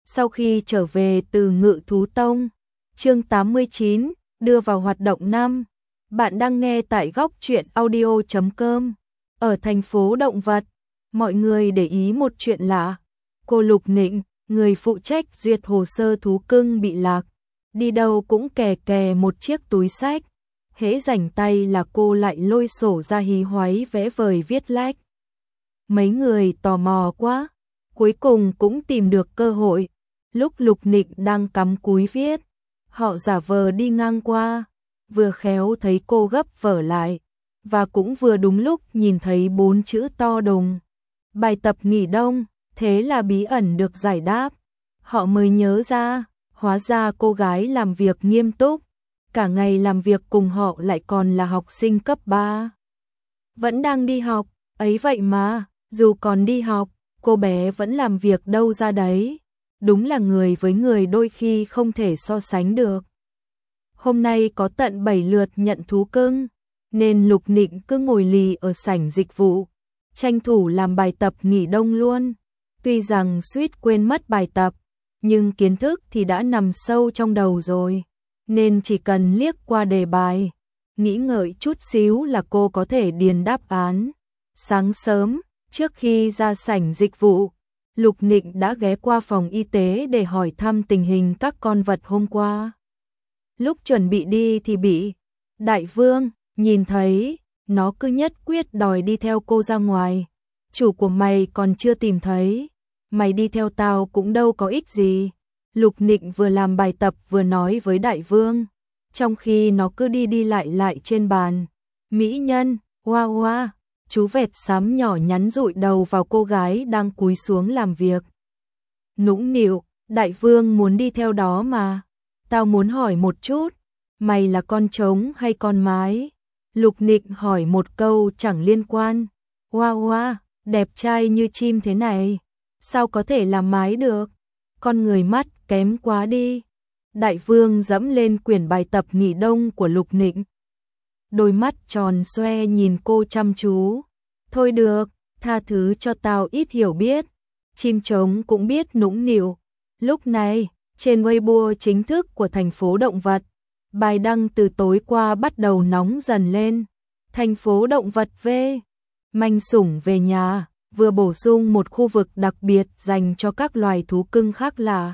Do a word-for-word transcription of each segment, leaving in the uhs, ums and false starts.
Sau khi trở về từ Ngự Thú Tông, chương tám mươi chín, đưa vào hoạt động năm. Bạn đang nghe tại góc truyện audio chấm com. Ở thành phố động vật, mọi người để ý một chuyện lạ. Cô Lục Nịnh, người phụ trách duyệt hồ sơ thú cưng bị lạc, đi đâu cũng kè kè một chiếc túi xách. Hễ rảnh tay là cô lại lôi sổ ra hí hoáy vẽ vời viết lách. Mấy người tò mò quá, cuối cùng cũng tìm được cơ hội. Lúc Lục Nịnh đang cắm cúi viết, họ giả vờ đi ngang qua, vừa khéo thấy cô gấp vở lại, và cũng vừa đúng lúc nhìn thấy bốn chữ to đùng: bài tập nghỉ đông. Thế là bí ẩn được giải đáp. Họ mới nhớ ra, hóa ra cô gái làm việc nghiêm túc, cả ngày làm việc cùng họ lại còn là học sinh cấp ba. Vẫn đang đi học, ấy vậy mà, dù còn đi học, cô bé vẫn làm việc đâu ra đấy. Đúng là người với người đôi khi không thể so sánh được. Hôm nay có tận bảy lượt nhận thú cưng, nên Lục Nịnh cứ ngồi lì ở sảnh dịch vụ, tranh thủ làm bài tập nghỉ đông luôn. Tuy rằng suýt quên mất bài tập, nhưng kiến thức thì đã nằm sâu trong đầu rồi, nên chỉ cần liếc qua đề bài, nghĩ ngợi chút xíu là cô có thể điền đáp án. Sáng sớm, trước khi ra sảnh dịch vụ, Lục Nịnh đã ghé qua phòng y tế để hỏi thăm tình hình các con vật hôm qua. Lúc chuẩn bị đi thì bị Đại Vương nhìn thấy, nó cứ nhất quyết đòi đi theo cô ra ngoài. Chủ của mày còn chưa tìm thấy, mày đi theo tao cũng đâu có ích gì. Lục Nịnh vừa làm bài tập vừa nói với Đại Vương, trong khi nó cứ đi đi lại lại trên bàn. Mỹ nhân, hoa hoa. Chú vẹt xám nhỏ nhắn dụi đầu vào cô gái đang cúi xuống làm việc. Nũng nịu, Đại Vương muốn đi theo đó mà. Tao muốn hỏi một chút, mày là con trống hay con mái? Lục Nịnh hỏi một câu chẳng liên quan. Hoa hoa, đẹp trai như chim thế này, sao có thể làm mái được? Con người mắt kém quá đi. Đại Vương dẫm lên quyển bài tập nghỉ đông của Lục Nịnh. Đôi mắt tròn xoe nhìn cô chăm chú. Thôi được, tha thứ cho tao ít hiểu biết. Chim trống cũng biết nũng nịu. Lúc này, trên Weibo chính thức của thành phố động vật, bài đăng từ tối qua bắt đầu nóng dần lên. Thành phố động vật V. Manh sủng về nhà, vừa bổ sung một khu vực đặc biệt dành cho các loài thú cưng khác lạ.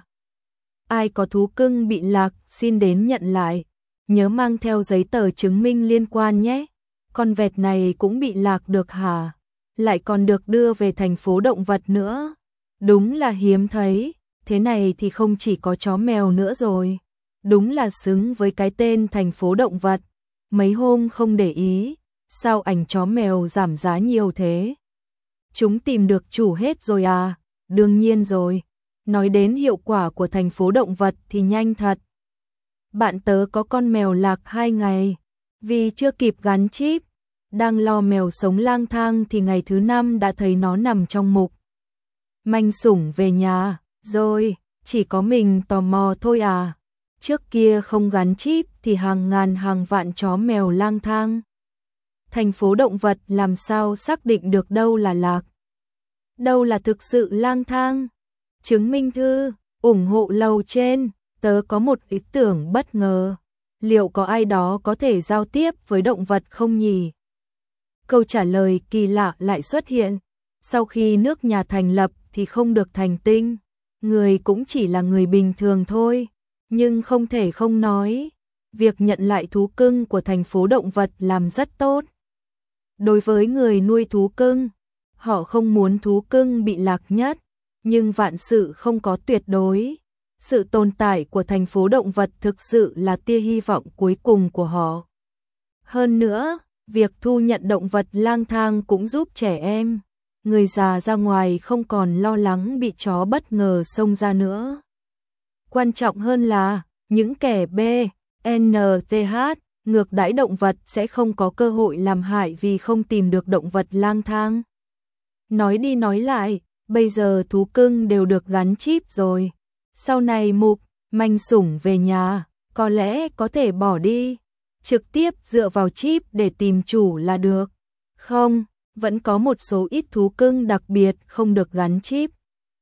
Ai có thú cưng bị lạc xin đến nhận lại. Nhớ mang theo giấy tờ chứng minh liên quan nhé. Con vẹt này cũng bị lạc được hả? Lại còn được đưa về thành phố động vật nữa. Đúng là hiếm thấy, thế này thì không chỉ có chó mèo nữa rồi. Đúng là xứng với cái tên thành phố động vật. Mấy hôm không để ý, sao ảnh chó mèo giảm giá nhiều thế? Chúng tìm được chủ hết rồi à? Đương nhiên rồi. Nói đến hiệu quả của thành phố động vật thì nhanh thật. Bạn tớ có con mèo lạc hai ngày, vì chưa kịp gắn chip. Đang lo mèo sống lang thang thì ngày thứ năm đã thấy nó nằm trong mục manh sủng về nhà. Rồi, chỉ có mình tò mò thôi à? Trước kia không gắn chip thì hàng ngàn hàng vạn chó mèo lang thang. Thành phố động vật làm sao xác định được đâu là lạc, đâu là thực sự lang thang? Chứng minh thư, ủng hộ lầu trên. Tớ có một ý tưởng bất ngờ. Liệu có ai đó có thể giao tiếp với động vật không nhỉ? Câu trả lời kỳ lạ lại xuất hiện. Sau khi nước nhà thành lập thì không được thành tinh. Người cũng chỉ là người bình thường thôi. Nhưng không thể không nói, việc nhận lại thú cưng của thành phố động vật làm rất tốt. Đối với người nuôi thú cưng, họ không muốn thú cưng bị lạc nhất. Nhưng vạn sự không có tuyệt đối. Sự tồn tại của thành phố động vật thực sự là tia hy vọng cuối cùng của họ. Hơn nữa, việc thu nhận động vật lang thang cũng giúp trẻ em, người già ra ngoài không còn lo lắng bị chó bất ngờ xông ra nữa. Quan trọng hơn là, những kẻ B, N, T, H, ngược đãi động vật sẽ không có cơ hội làm hại vì không tìm được động vật lang thang. Nói đi nói lại, bây giờ thú cưng đều được gắn chip rồi. Sau này mục manh sủng về nhà, có lẽ có thể bỏ đi, trực tiếp dựa vào chip để tìm chủ là được. Không, vẫn có một số ít thú cưng đặc biệt không được gắn chip.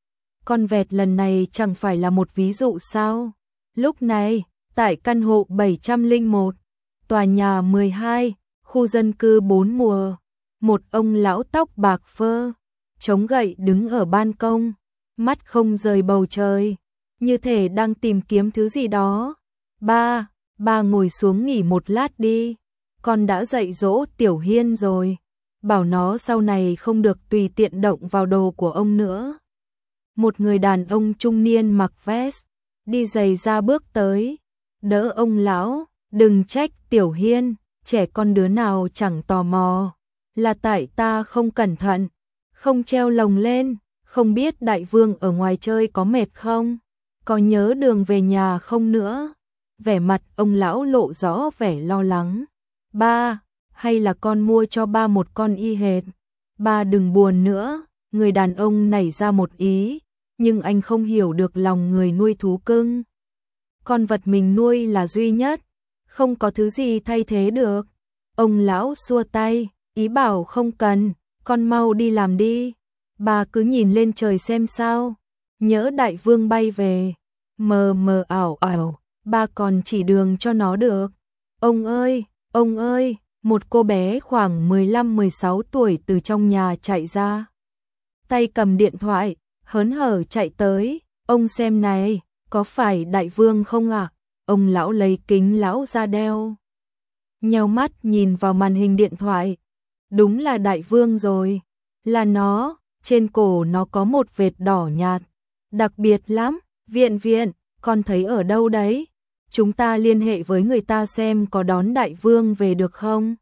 Con vẹt lần này chẳng phải là một ví dụ sao? Lúc này, tại căn hộ bảy trăm lẻ một, tòa nhà mười hai, khu dân cư bốn mùa, một ông lão tóc bạc phơ, chống gậy đứng ở ban công, mắt không rời bầu trời, như thể đang tìm kiếm thứ gì đó. Ba, ba ngồi xuống nghỉ một lát đi, con đã dạy dỗ Tiểu Hiên rồi, bảo nó sau này không được tùy tiện động vào đồ của ông nữa. Một người đàn ông trung niên mặc vest, đi giày ra bước tới, đỡ ông lão, đừng trách Tiểu Hiên, trẻ con đứa nào chẳng tò mò, là tại ta không cẩn thận, không treo lồng lên, không biết đại vương ở ngoài chơi có mệt không, có nhớ đường về nhà không nữa. Vẻ mặt ông lão lộ rõ vẻ lo lắng. Ba, hay là con mua cho ba một con y hệt. Ba đừng buồn nữa, người đàn ông nảy ra một ý, nhưng anh không hiểu được lòng người nuôi thú cưng. Con vật mình nuôi là duy nhất, không có thứ gì thay thế được. Ông lão xua tay, ý bảo không cần, con mau đi làm đi. Bà cứ nhìn lên trời xem sao, nhỡ đại vương bay về, mờ mờ ảo ảo, ba còn chỉ đường cho nó được. Ông ơi, ông ơi, một cô bé khoảng mười lăm mười sáu tuổi từ trong nhà chạy ra. Tay cầm điện thoại, hớn hở chạy tới, ông xem này, có phải đại vương không ạ? À? Ông lão lấy kính lão ra đeo. Nheo mắt nhìn vào màn hình điện thoại. Đúng là đại vương rồi, là nó, trên cổ nó có một vệt đỏ nhạt, đặc biệt lắm, viện viện, con thấy ở đâu đấy? Chúng ta liên hệ với người ta xem có đón đại vương về được không?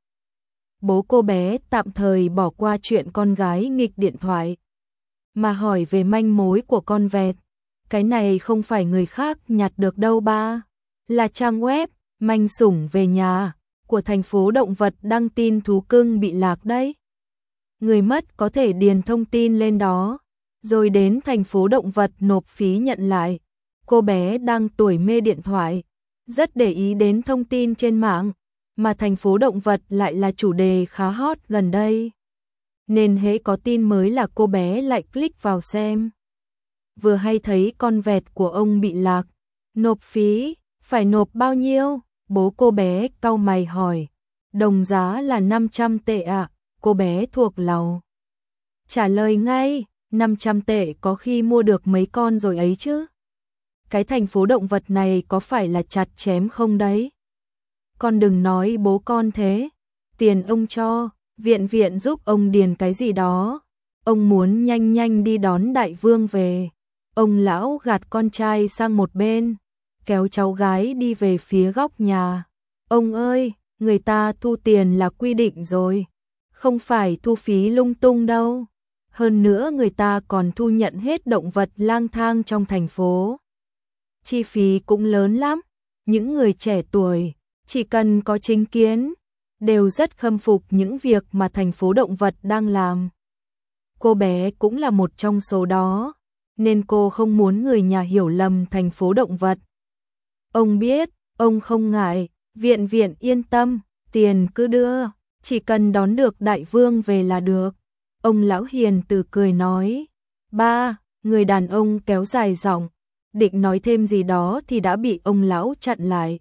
Bố cô bé tạm thời bỏ qua chuyện con gái nghịch điện thoại, mà hỏi về manh mối của con vẹt. Cái này không phải người khác nhặt được đâu ba, là trang web manh sủng về nhà của thành phố động vật đăng tin thú cưng bị lạc đấy. Người mất có thể điền thông tin lên đó, rồi đến thành phố động vật nộp phí nhận lại. Cô bé đang tuổi mê điện thoại, rất để ý đến thông tin trên mạng, mà thành phố động vật lại là chủ đề khá hot gần đây. Nên hễ có tin mới là cô bé lại click vào xem. Vừa hay thấy con vẹt của ông bị lạc, nộp phí, phải nộp bao nhiêu? Bố cô bé cau mày hỏi. Đồng giá là năm trăm tệ ạ, à? Cô bé thuộc lầu trả lời ngay, năm trăm tệ có khi mua được mấy con rồi ấy chứ. Cái thành phố động vật này có phải là chặt chém không đấy? Con đừng nói bố con thế, tiền ông cho, viện viện giúp ông điền cái gì đó. Ông muốn nhanh nhanh đi đón đại vương về. Ông lão gạt con trai sang một bên, kéo cháu gái đi về phía góc nhà. Ông ơi, người ta thu tiền là quy định rồi, không phải thu phí lung tung đâu. Hơn nữa người ta còn thu nhận hết động vật lang thang trong thành phố. Chi phí cũng lớn lắm, những người trẻ tuổi, chỉ cần có chính kiến, đều rất khâm phục những việc mà thành phố động vật đang làm. Cô bé cũng là một trong số đó, nên cô không muốn người nhà hiểu lầm thành phố động vật. Ông biết, ông không ngại, viện viện yên tâm, tiền cứ đưa, chỉ cần đón được đại vương về là được. Ông lão hiền từ cười nói. Ba, người đàn ông kéo dài giọng, định nói thêm gì đó thì đã bị ông lão chặn lại.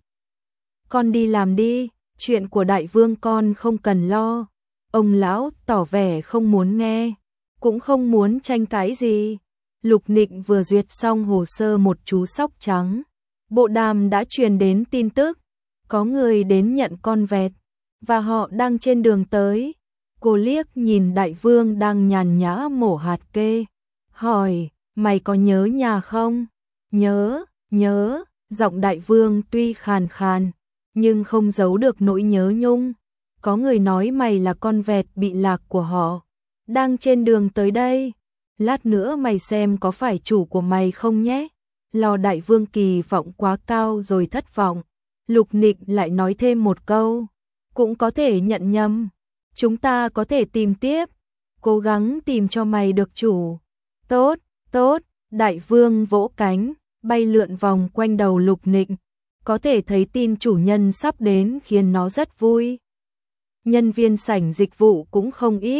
Con đi làm đi, chuyện của đại vương con không cần lo. Ông lão tỏ vẻ không muốn nghe, cũng không muốn tranh cãi gì. Lục Nịnh vừa duyệt xong hồ sơ một chú sóc trắng, bộ đàm đã truyền đến tin tức, có người đến nhận con vẹt, và họ đang trên đường tới. Cô liếc nhìn đại vương đang nhàn nhã mổ hạt kê, hỏi, mày có nhớ nhà không? Nhớ, nhớ, giọng đại vương tuy khàn khàn, nhưng không giấu được nỗi nhớ nhung. Có người nói mày là con vẹt bị lạc của họ, đang trên đường tới đây. Lát nữa mày xem có phải chủ của mày không nhé. Lo đại vương kỳ vọng quá cao rồi thất vọng. Lục Nịnh lại nói thêm một câu, cũng có thể nhận nhầm. Chúng ta có thể tìm tiếp, cố gắng tìm cho mày được chủ. Tốt, tốt, đại vương vỗ cánh, bay lượn vòng quanh đầu Lục Nịnh. Có thể thấy tin chủ nhân sắp đến khiến nó rất vui. Nhân viên sảnh dịch vụ cũng không ít,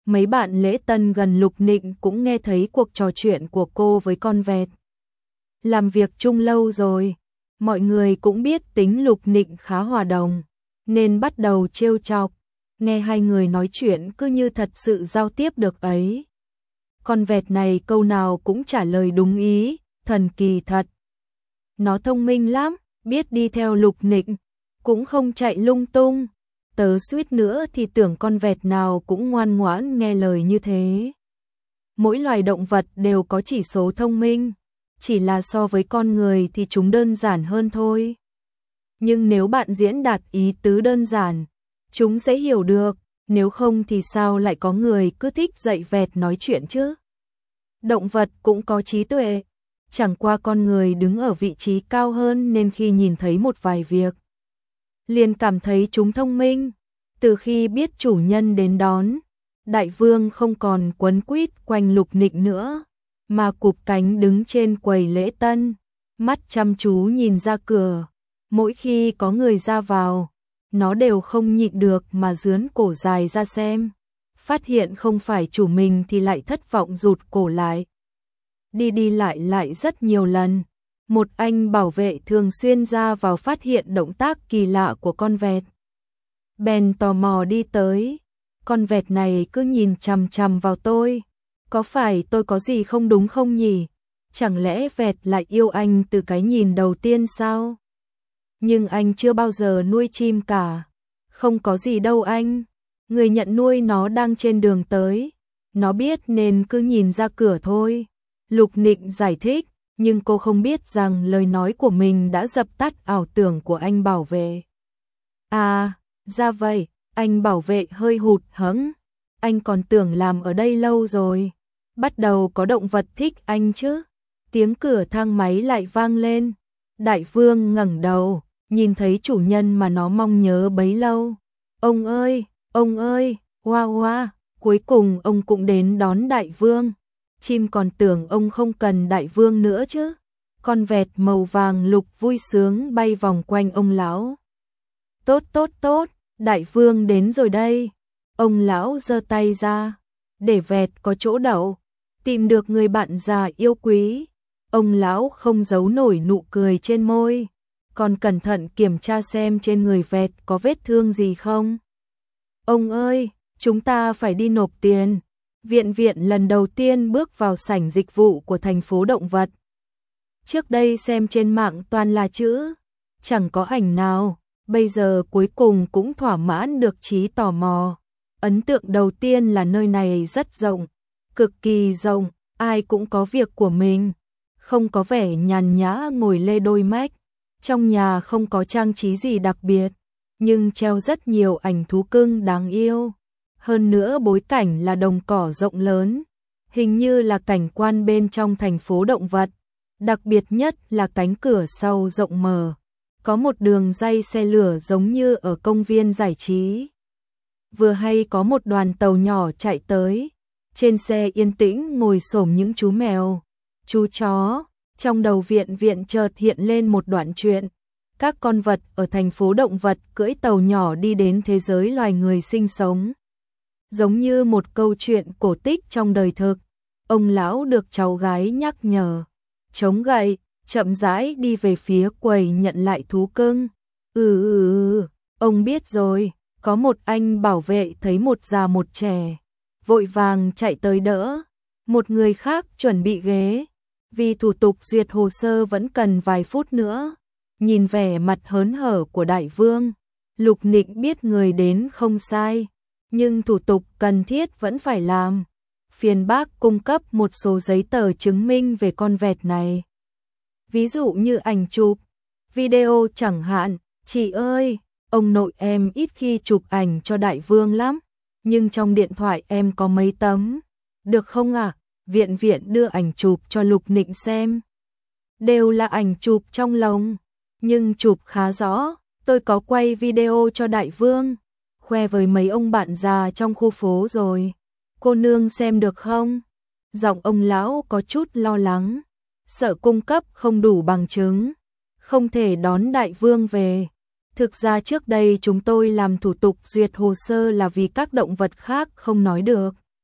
Mấy bạn lễ tân gần Lục Nịnh cũng nghe thấy cuộc trò chuyện của cô với con vẹt. Làm việc chung lâu rồi, mọi người cũng biết tính Lục Nịnh khá hòa đồng, nên bắt đầu trêu chọc, nghe hai người nói chuyện cứ như thật sự giao tiếp được ấy. Con vẹt này câu nào cũng trả lời đúng ý, thần kỳ thật. Nó thông minh lắm, biết đi theo Lục Nịnh, cũng không chạy lung tung. Tớ suýt nữa thì tưởng con vẹt nào cũng ngoan ngoãn nghe lời như thế. Mỗi loài động vật đều có chỉ số thông minh, chỉ là so với con người thì chúng đơn giản hơn thôi. Nhưng nếu bạn diễn đạt ý tứ đơn giản, chúng sẽ hiểu được, nếu không thì sao lại có người cứ thích dạy vẹt nói chuyện chứ? Động vật cũng có trí tuệ, chẳng qua con người đứng ở vị trí cao hơn nên khi nhìn thấy một vài việc, liền cảm thấy chúng thông minh. Từ khi biết chủ nhân đến đón, Đại Vương không còn quấn quýt quanh Lục Nịnh nữa, mà cụp cánh đứng trên quầy lễ tân, mắt chăm chú nhìn ra cửa. Mỗi khi có người ra vào, nó đều không nhịn được mà dướn cổ dài ra xem. Phát hiện không phải chủ mình thì lại thất vọng rụt cổ lại. Đi đi lại lại rất nhiều lần, một anh bảo vệ thường xuyên ra vào phát hiện động tác kỳ lạ của con vẹt. Bèn tò mò đi tới, con vẹt này cứ nhìn chằm chằm vào tôi. Có phải tôi có gì không đúng không nhỉ? Chẳng lẽ vẹt lại yêu anh từ cái nhìn đầu tiên sao? Nhưng anh chưa bao giờ nuôi chim cả. Không có gì đâu anh. Người nhận nuôi nó đang trên đường tới. Nó biết nên cứ nhìn ra cửa thôi. Lục Nịnh giải thích, nhưng cô không biết rằng lời nói của mình đã dập tắt ảo tưởng của anh bảo vệ. À, ra vậy, anh bảo vệ hơi hụt hẫng. Anh còn tưởng làm ở đây lâu rồi. Bắt đầu có động vật thích anh chứ. Tiếng cửa thang máy lại vang lên. Đại Vương ngẩng đầu, nhìn thấy chủ nhân mà nó mong nhớ bấy lâu. Ông ơi, ông ơi, hoa hoa, cuối cùng ông cũng đến đón Đại Vương. Chim còn tưởng ông không cần Đại Vương nữa chứ. Con vẹt màu vàng lục vui sướng bay vòng quanh ông lão. Tốt tốt tốt, Đại Vương đến rồi đây. Ông lão giơ tay ra, để vẹt có chỗ đậu. Tìm được người bạn già yêu quý. Ông lão không giấu nổi nụ cười trên môi, còn cẩn thận kiểm tra xem trên người vẹt có vết thương gì không. Ông ơi, chúng ta phải đi nộp tiền. Viện viện lần đầu tiên bước vào sảnh dịch vụ của thành phố động vật. Trước đây xem trên mạng toàn là chữ, chẳng có ảnh nào. Bây giờ cuối cùng cũng thỏa mãn được trí tò mò. Ấn tượng đầu tiên là nơi này rất rộng, cực kỳ rộng, ai cũng có việc của mình. Không có vẻ nhàn nhã ngồi lê đôi mách. Trong nhà không có trang trí gì đặc biệt, nhưng treo rất nhiều ảnh thú cưng đáng yêu. Hơn nữa bối cảnh là đồng cỏ rộng lớn, hình như là cảnh quan bên trong thành phố động vật. Đặc biệt nhất là cánh cửa sau rộng mở, có một đường ray xe lửa giống như ở công viên giải trí. Vừa hay có một đoàn tàu nhỏ chạy tới, trên xe yên tĩnh ngồi xổm những chú mèo, chú chó. Trong đầu viện viện chợt hiện lên một đoạn truyện. Các con vật ở thành phố động vật cưỡi tàu nhỏ đi đến thế giới loài người sinh sống. Giống như một câu chuyện cổ tích trong đời thực. Ông lão được cháu gái nhắc nhở, chống gậy, chậm rãi đi về phía quầy nhận lại thú cưng. Ừ ừ ừ, ông biết rồi. Có một anh bảo vệ thấy một già một trẻ, vội vàng chạy tới đỡ. Một người khác chuẩn bị ghế, vì thủ tục duyệt hồ sơ vẫn cần vài phút nữa. Nhìn vẻ mặt hớn hở của Đại Vương, Lục Nịnh biết người đến không sai, nhưng thủ tục cần thiết vẫn phải làm. Phiền bác cung cấp một số giấy tờ chứng minh về con vẹt này. Ví dụ như ảnh chụp, video chẳng hạn. Chị ơi, ông nội em ít khi chụp ảnh cho Đại Vương lắm, nhưng trong điện thoại em có mấy tấm. Được không ạ? À? Viện viện đưa ảnh chụp cho Lục Nịnh xem. Đều là ảnh chụp trong lồng, nhưng chụp khá rõ. Tôi có quay video cho Đại Vương, khoe với mấy ông bạn già trong khu phố rồi. Cô nương xem được không? Giọng ông lão có chút lo lắng, sợ cung cấp không đủ bằng chứng, không thể đón Đại Vương về. Thực ra trước đây chúng tôi làm thủ tục duyệt hồ sơ là vì các động vật khác không nói được.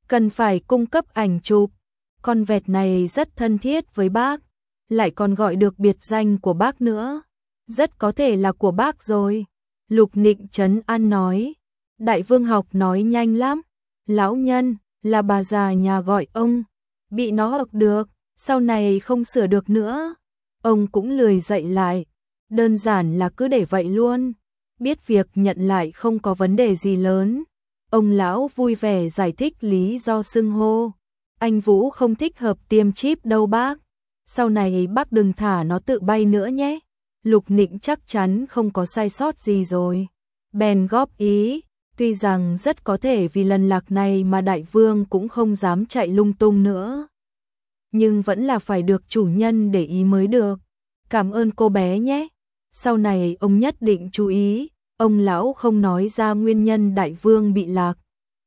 cần phải cung cấp ảnh chụp. Con vẹt này rất thân thiết với bác, lại còn gọi được biệt danh của bác nữa. Rất có thể là của bác rồi. Lục Nịnh trấn an nói. Đại vương học nói nhanh lắm. Lão nhân, là bà già nhà gọi ông. Bị nó ực được, sau này không sửa được nữa. Ông cũng lười dạy lại. Đơn giản là cứ để vậy luôn. Biết việc nhận lại không có vấn đề gì lớn. Ông lão vui vẻ giải thích lý do xưng hô. Anh Vũ không thích hợp tiêm chip đâu bác. Sau này bác đừng thả nó tự bay nữa nhé. Lục Nịnh chắc chắn không có sai sót gì rồi. Bèn góp ý, tuy rằng rất có thể vì lần lạc này mà đại vương cũng không dám chạy lung tung nữa. Nhưng vẫn là phải được chủ nhân để ý mới được. Cảm ơn cô bé nhé. Sau này ông nhất định chú ý. Ông lão không nói ra nguyên nhân đại vương bị lạc,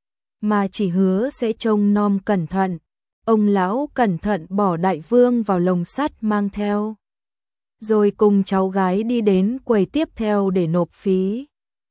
mà chỉ hứa sẽ trông nom cẩn thận. Ông lão cẩn thận bỏ đại vương vào lồng sắt mang theo, rồi cùng cháu gái đi đến quầy tiếp theo để nộp phí.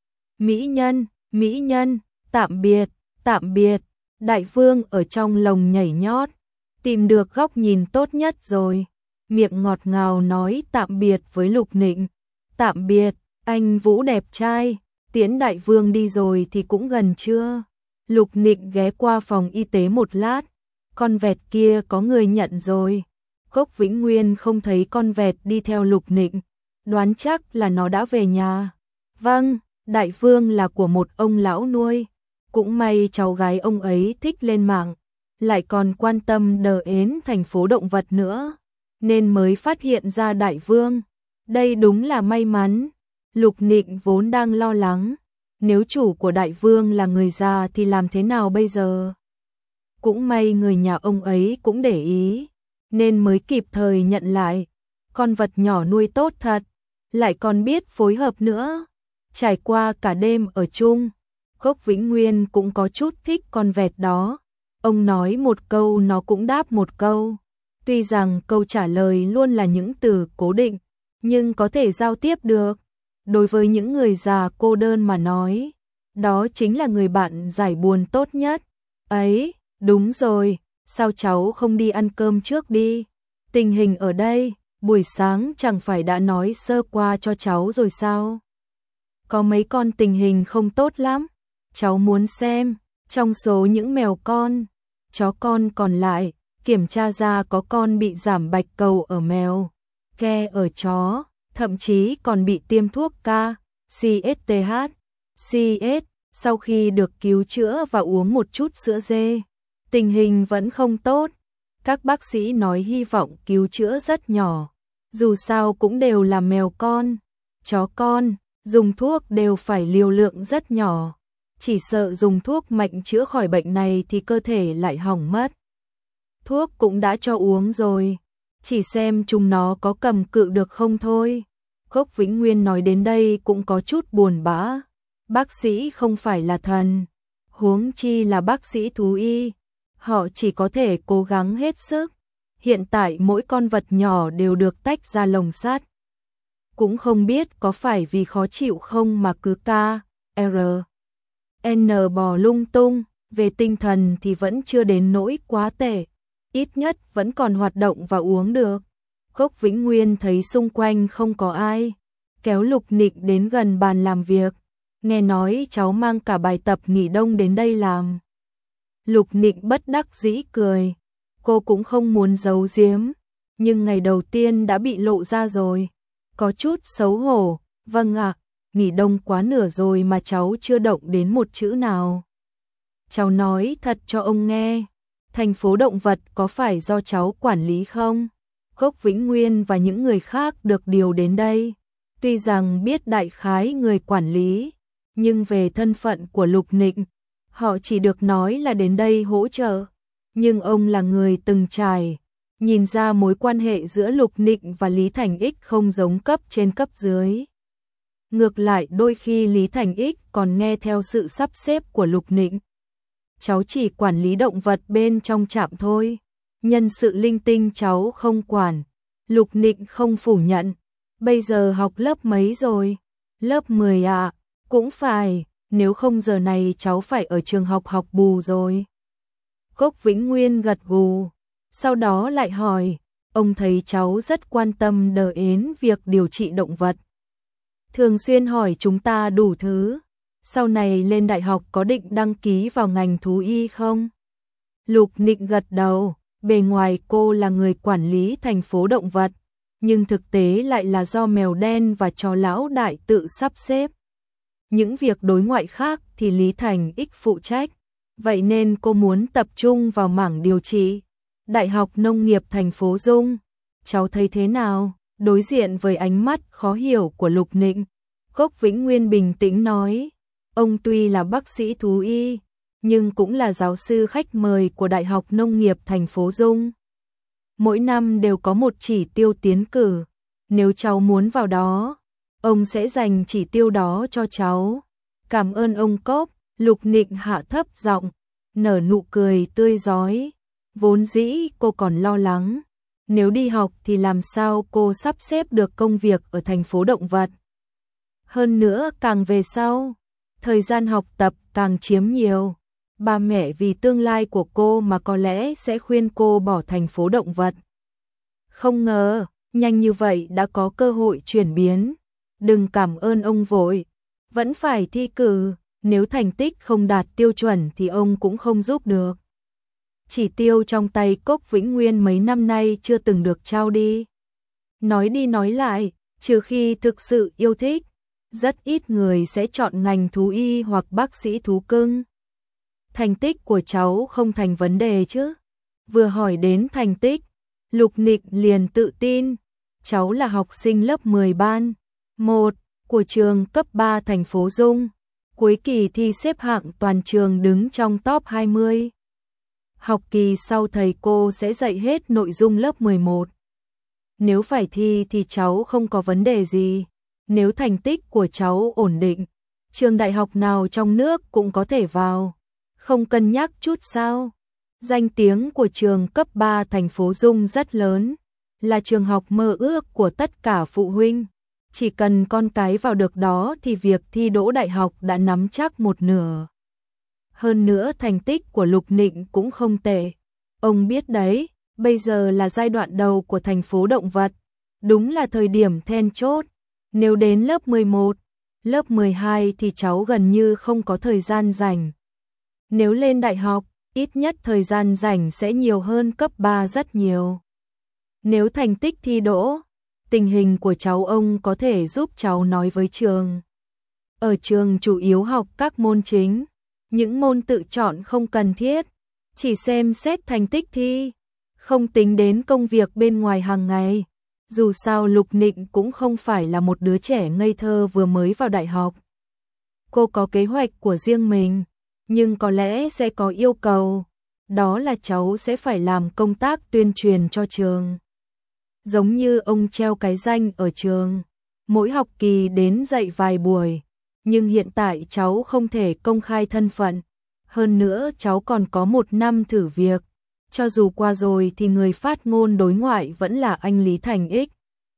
Mỹ nhân, mỹ nhân, tạm biệt, tạm biệt. Đại vương ở trong lồng nhảy nhót, tìm được góc nhìn tốt nhất rồi. Miệng ngọt ngào nói tạm biệt với Lục Nịnh. Tạm biệt, anh Vũ đẹp trai, tiễn đại vương đi rồi thì cũng gần trưa. Lục Nịnh ghé qua phòng y tế một lát. Con vẹt kia có người nhận rồi. Cốc Vĩnh Nguyên không thấy con vẹt đi theo Lục Nịnh, đoán chắc là nó đã về nhà. Vâng, đại vương là của một ông lão nuôi. Cũng may cháu gái ông ấy thích lên mạng, lại còn quan tâm đờ ến thành phố động vật nữa, nên mới phát hiện ra đại vương. Đây đúng là may mắn. Lục Nịnh vốn đang lo lắng, nếu chủ của đại vương là người già thì làm thế nào bây giờ? Cũng may người nhà ông ấy cũng để ý, nên mới kịp thời nhận lại. Con vật nhỏ nuôi tốt thật, lại còn biết phối hợp nữa. Trải qua cả đêm ở chung, Cốc Vĩnh Nguyên cũng có chút thích con vẹt đó. Ông nói một câu nó cũng đáp một câu. Tuy rằng câu trả lời luôn là những từ cố định, nhưng có thể giao tiếp được. Đối với những người già cô đơn mà nói, đó chính là người bạn giải buồn tốt nhất. Ấy, đúng rồi, sao cháu không đi ăn cơm trước đi? Tình hình ở đây, buổi sáng chẳng phải đã nói sơ qua cho cháu rồi sao? Có mấy con tình hình không tốt lắm. Cháu muốn xem, trong số những mèo con, chó con còn lại, kiểm tra ra có con bị giảm bạch cầu ở mèo, ke ở chó, thậm chí còn bị tiêm thuốc K, C S T H, C S, sau khi được cứu chữa và uống một chút sữa dê. Tình hình vẫn không tốt. Các bác sĩ nói hy vọng cứu chữa rất nhỏ. Dù sao cũng đều là mèo con, chó con, dùng thuốc đều phải liều lượng rất nhỏ. Chỉ sợ dùng thuốc mạnh chữa khỏi bệnh này thì cơ thể lại hỏng mất. Thuốc cũng đã cho uống rồi, chỉ xem chúng nó có cầm cự được không thôi. Cốc Vĩnh Nguyên nói đến đây cũng có chút buồn bã. Bác sĩ không phải là thần, huống chi là bác sĩ thú y. Họ chỉ có thể cố gắng hết sức. Hiện tại mỗi con vật nhỏ đều được tách ra lồng sắt. Cũng không biết có phải vì khó chịu không mà cứ K, R, N bò lung tung. Về tinh thần thì vẫn chưa đến nỗi quá tệ, ít nhất vẫn còn hoạt động và uống được. Cốc Vĩnh Nguyên thấy xung quanh không có ai, kéo Lục Nịnh đến gần bàn làm việc. Nghe nói cháu mang cả bài tập nghỉ đông đến đây làm. Lục Nịnh bất đắc dĩ cười. Cô cũng không muốn giấu giếm, nhưng ngày đầu tiên đã bị lộ ra rồi. Có chút xấu hổ. Vâng ạ, nghỉ đông quá nửa rồi mà cháu chưa động đến một chữ nào. Cháu nói thật cho ông nghe, thành phố động vật có phải do cháu quản lý không? Cốc Vĩnh Nguyên và những người khác được điều đến đây. Tuy rằng biết đại khái người quản lý, nhưng về thân phận của Lục Nịnh, họ chỉ được nói là đến đây hỗ trợ. Nhưng ông là người từng trải, nhìn ra mối quan hệ giữa Lục Nịnh và Lý Thành Ích không giống cấp trên cấp dưới. Ngược lại đôi khi Lý Thành Ích còn nghe theo sự sắp xếp của Lục Nịnh. Cháu chỉ quản lý động vật bên trong trạm thôi, nhân sự linh tinh cháu không quản. Lục Nịnh không phủ nhận. Bây giờ học lớp mấy rồi? Lớp mười ạ. À, cũng phải, nếu không giờ này cháu phải ở trường học học bù rồi. Cốc Vĩnh Nguyên gật gù, sau đó lại hỏi, ông thấy cháu rất quan tâm đến việc điều trị động vật. Thường xuyên hỏi chúng ta đủ thứ, sau này lên đại học có định đăng ký vào ngành thú y không? Lục Nịnh gật đầu, bề ngoài cô là người quản lý thành phố động vật, nhưng thực tế lại là do mèo đen và chó lão đại tự sắp xếp. Những việc đối ngoại khác thì Lý Thành Ích phụ trách, vậy nên cô muốn tập trung vào mảng điều trị. Đại học Nông nghiệp thành phố Dung, cháu thấy thế nào? Đối diện với ánh mắt khó hiểu của Lục Nịnh, Cốc Vĩnh Nguyên bình tĩnh nói, ông tuy là bác sĩ thú y, nhưng cũng là giáo sư khách mời của Đại học Nông nghiệp thành phố Dung. Mỗi năm đều có một chỉ tiêu tiến cử, nếu cháu muốn vào đó, ông sẽ dành chỉ tiêu đó cho cháu. Cảm ơn ông Cốc. Lục Nịnh hạ thấp giọng, nở nụ cười tươi rói. Vốn dĩ cô còn lo lắng, nếu đi học thì làm sao cô sắp xếp được công việc ở thành phố động vật. Hơn nữa càng về sau, thời gian học tập càng chiếm nhiều. Ba mẹ vì tương lai của cô mà có lẽ sẽ khuyên cô bỏ thành phố động vật. Không ngờ, nhanh như vậy đã có cơ hội chuyển biến. Đừng cảm ơn ông vội, vẫn phải thi cử, nếu thành tích không đạt tiêu chuẩn thì ông cũng không giúp được. Chỉ tiêu trong tay Cốc Vĩnh Nguyên mấy năm nay chưa từng được trao đi. Nói đi nói lại, trừ khi thực sự yêu thích, rất ít người sẽ chọn ngành thú y hoặc bác sĩ thú cưng. Thành tích của cháu không thành vấn đề chứ? Vừa hỏi đến thành tích, Lục Nịnh liền tự tin. Cháu là học sinh lớp mười ban một của trường cấp ba thành phố Dung. Cuối kỳ thi xếp hạng toàn trường đứng trong top hai mươi. Học kỳ sau thầy cô sẽ dạy hết nội dung lớp mười một. Nếu phải thi thì cháu không có vấn đề gì. Nếu thành tích của cháu ổn định, trường đại học nào trong nước cũng có thể vào. Không cân nhắc chút sao? Danh tiếng của trường cấp ba thành phố Dung rất lớn, là trường học mơ ước của tất cả phụ huynh. Chỉ cần con cái vào được đó thì việc thi đỗ đại học đã nắm chắc một nửa. Hơn nữa thành tích của Lục Nịnh cũng không tệ. Ông biết đấy, bây giờ là giai đoạn đầu của thành phố động vật. Đúng là thời điểm then chốt. Nếu đến lớp mười một, lớp mười hai thì cháu gần như không có thời gian rảnh. Nếu lên đại học, ít nhất thời gian rảnh sẽ nhiều hơn cấp ba rất nhiều. Nếu thành tích thi đỗ, tình hình của cháu ông có thể giúp cháu nói với trường. Ở trường chủ yếu học các môn chính, những môn tự chọn không cần thiết, chỉ xem xét thành tích thi, không tính đến công việc bên ngoài hàng ngày. Dù sao Lục Nịnh cũng không phải là một đứa trẻ ngây thơ vừa mới vào đại học. Cô có kế hoạch của riêng mình, nhưng có lẽ sẽ có yêu cầu, đó là cháu sẽ phải làm công tác tuyên truyền cho trường. Giống như ông treo cái danh ở trường, mỗi học kỳ đến dạy vài buổi, nhưng hiện tại cháu không thể công khai thân phận. Hơn nữa cháu còn có một năm thử việc, cho dù qua rồi thì người phát ngôn đối ngoại vẫn là anh Lý Thành Ích.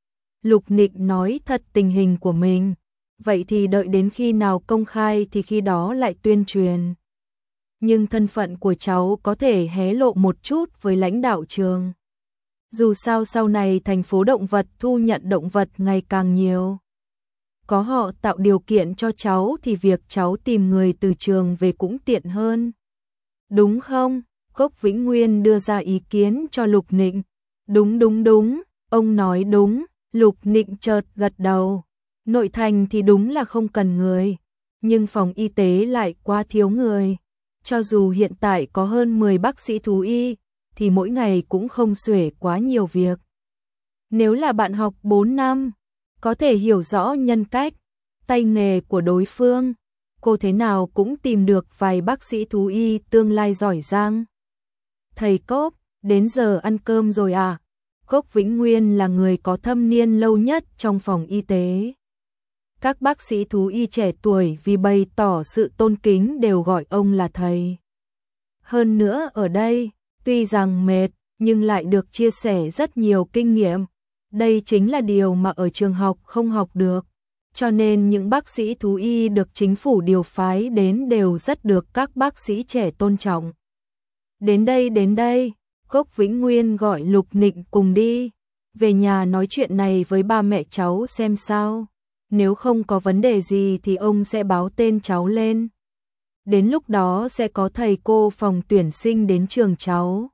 Lục Nịnh nói thật tình hình của mình, vậy thì đợi đến khi nào công khai thì khi đó lại tuyên truyền. Nhưng thân phận của cháu có thể hé lộ một chút với lãnh đạo trường. Dù sao sau này thành phố động vật thu nhận động vật ngày càng nhiều. Có họ tạo điều kiện cho cháu thì việc cháu tìm người từ trường về cũng tiện hơn. Đúng không? Cốc Vĩnh Nguyên đưa ra ý kiến cho Lục Nịnh. Đúng đúng đúng, ông nói đúng. Lục Nịnh chợt gật đầu. Nội thành thì đúng là không cần người, nhưng phòng y tế lại quá thiếu người. Cho dù hiện tại có hơn mười bác sĩ thú y, thì mỗi ngày cũng không xuể quá nhiều việc. Nếu là bạn học bốn năm, có thể hiểu rõ nhân cách, tay nghề của đối phương, cô thế nào cũng tìm được vài bác sĩ thú y tương lai giỏi giang. Thầy Cốc, đến giờ ăn cơm rồi à? Cốc Vĩnh Nguyên là người có thâm niên lâu nhất trong phòng y tế. Các bác sĩ thú y trẻ tuổi vì bày tỏ sự tôn kính đều gọi ông là thầy. Hơn nữa ở đây, tuy rằng mệt, nhưng lại được chia sẻ rất nhiều kinh nghiệm. Đây chính là điều mà ở trường học không học được. Cho nên những bác sĩ thú y được chính phủ điều phái đến đều rất được các bác sĩ trẻ tôn trọng. Đến đây đến đây, Cốc Vĩnh Nguyên gọi Lục Nịnh cùng đi. Về nhà nói chuyện này với ba mẹ cháu xem sao. Nếu không có vấn đề gì thì ông sẽ báo tên cháu lên. Đến lúc đó sẽ có thầy cô phòng tuyển sinh đến trường cháu.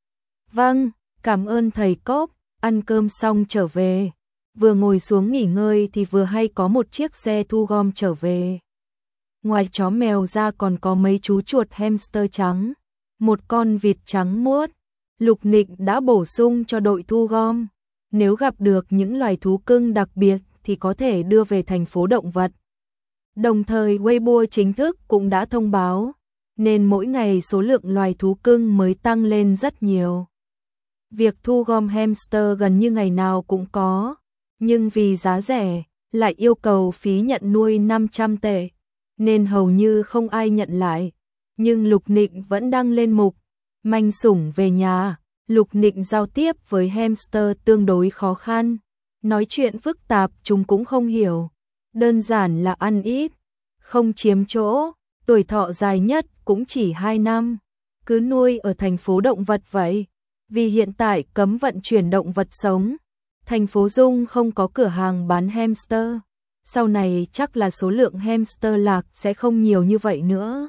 Vâng, cảm ơn thầy Cốc. Ăn cơm xong trở về. Vừa ngồi xuống nghỉ ngơi thì vừa hay có một chiếc xe thu gom trở về. Ngoài chó mèo ra còn có mấy chú chuột hamster trắng. Một con vịt trắng muốt. Lục Nịnh đã bổ sung cho đội thu gom. Nếu gặp được những loài thú cưng đặc biệt thì có thể đưa về thành phố động vật. Đồng thời Weibo chính thức cũng đã thông báo, nên mỗi ngày số lượng loài thú cưng mới tăng lên rất nhiều. Việc thu gom hamster gần như ngày nào cũng có, nhưng vì giá rẻ, lại yêu cầu phí nhận nuôi năm trăm tệ, nên hầu như không ai nhận lại. Nhưng Lục Nịnh vẫn đăng lên mục manh sủng về nhà. Lục Nịnh giao tiếp với hamster tương đối khó khăn, nói chuyện phức tạp chúng cũng không hiểu, đơn giản là ăn ít, không chiếm chỗ, tuổi thọ dài nhất cũng chỉ hai năm, cứ nuôi ở thành phố động vật vậy, vì hiện tại cấm vận chuyển động vật sống, thành phố Dung không có cửa hàng bán hamster, sau này chắc là số lượng hamster lạc sẽ không nhiều như vậy nữa.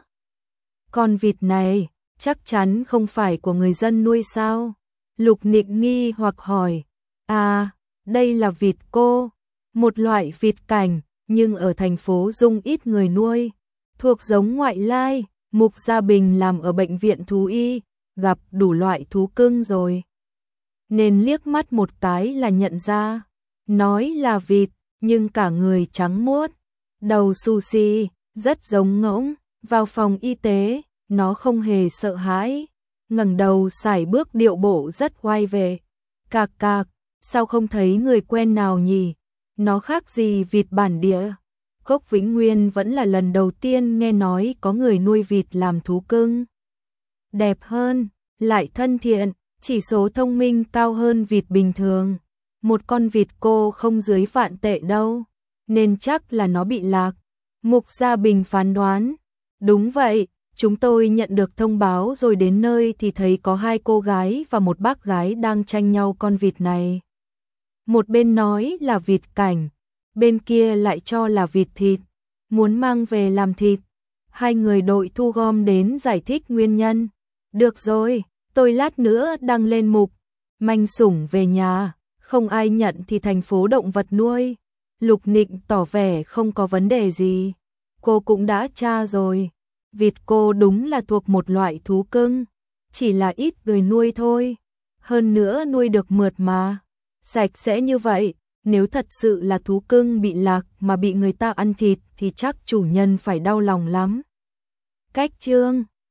Con vịt này chắc chắn không phải của người dân nuôi sao? Lục Nịnh nghi hoặc hỏi. À, đây là vịt cô, một loại vịt cảnh, nhưng ở thành phố Dung ít người nuôi, thuộc giống ngoại lai. Mục Gia Bình làm ở bệnh viện thú y, gặp đủ loại thú cưng rồi, nên liếc mắt một cái là nhận ra. Nói là vịt, nhưng cả người trắng muốt, đầu xù xì, rất giống ngỗng. Vào phòng y tế, nó không hề sợ hãi, ngẩng đầu sải bước điệu bộ rất oai vệ. Cạc cạc, sao không thấy người quen nào nhỉ? Nó khác gì vịt bản địa? Cốc Vĩnh Nguyên vẫn là lần đầu tiên nghe nói có người nuôi vịt làm thú cưng. Đẹp hơn, lại thân thiện, chỉ số thông minh cao hơn vịt bình thường. Một con vịt cô không dưới vạn tệ đâu, nên chắc là nó bị lạc. Mục Gia Bình phán đoán. Đúng vậy, chúng tôi nhận được thông báo rồi đến nơi thì thấy có hai cô gái và một bác gái đang tranh nhau con vịt này. Một bên nói là vịt cảnh, bên kia lại cho là vịt thịt, muốn mang về làm thịt. Hai người đội thu gom đến giải thích nguyên nhân. Được rồi, tôi lát nữa đăng lên mục manh sủng về nhà, không ai nhận thì thành phố động vật nuôi. Lục Nịnh tỏ vẻ không có vấn đề gì. Cô cũng đã tra rồi, vịt cô đúng là thuộc một loại thú cưng, chỉ là ít người nuôi thôi. Hơn nữa nuôi được mượt mà, sạch sẽ như vậy, nếu thật sự là thú cưng bị lạc mà bị người ta ăn thịt thì chắc chủ nhân phải đau lòng lắm. Cách chương